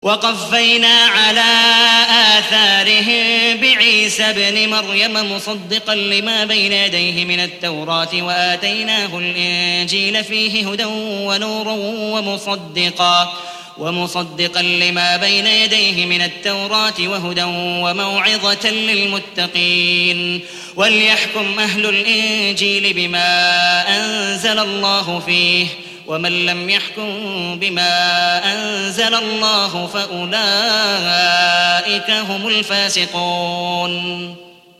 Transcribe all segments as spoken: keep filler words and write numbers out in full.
وقفينا على آثارهم بعيسى ابن مريم مصدقا لما بين يديه من التوراة وآتيناه الإنجيل فيه هدى ونور ومصدقا ومصدقا لما بين يديه من التوراة وهدى وموعظة للمتقين وليحكم أهل الإنجيل بما أنزل الله فيه ومن لم يحكم بما أنزل الله فأولئك هم الفاسقون.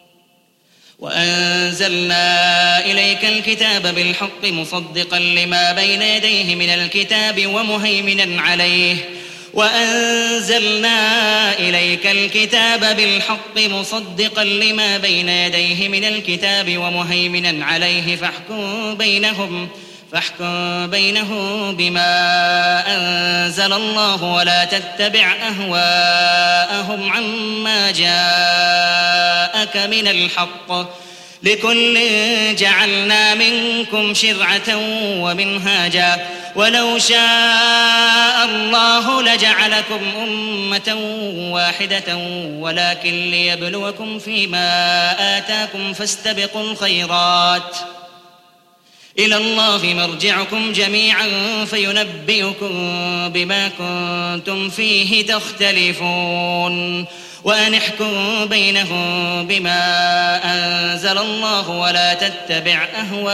وأنزلنا إليك الكتاب بالحق مصدقا لما بين يديه من الكتاب ومهيمنا عليه وأنزلنا إليك الكتاب بالحق مصدقا لما بين يديه من الكتاب ومهيمنا عليه فاحكم بينهم فاحكم بينهم بما أنزل الله ولا تتبع أهواءهم عما جاءك من الحق لكل جعلنا منكم شرعة ومنهاجا ولو شاء الله لجعلكم أمة واحدة ولكن ليبلوكم فيما آتاكم فاستبقوا الخيرات إلى الله مرجعكم جميعا فينبئكم بما كنتم فيه تختلفون. وأن احكم بينهم بما أنزل الله ولا تتبع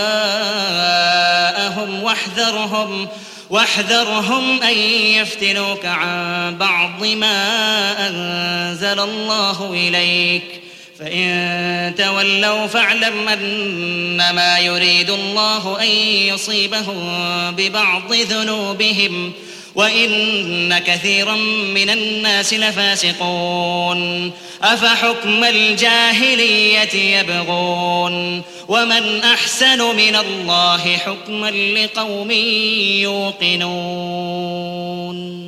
أهواءهم واحذرهم واحذرهم أن يفتنوك عن بعض ما أنزل الله إليك فإن تولوا فاعلم أنما يريد الله أن يصيبهم ببعض ذنوبهم وإن كثيرا من الناس لفاسقون. أفحكم الجاهلية يبغون ومن أحسن من الله حكما لقوم يوقنون.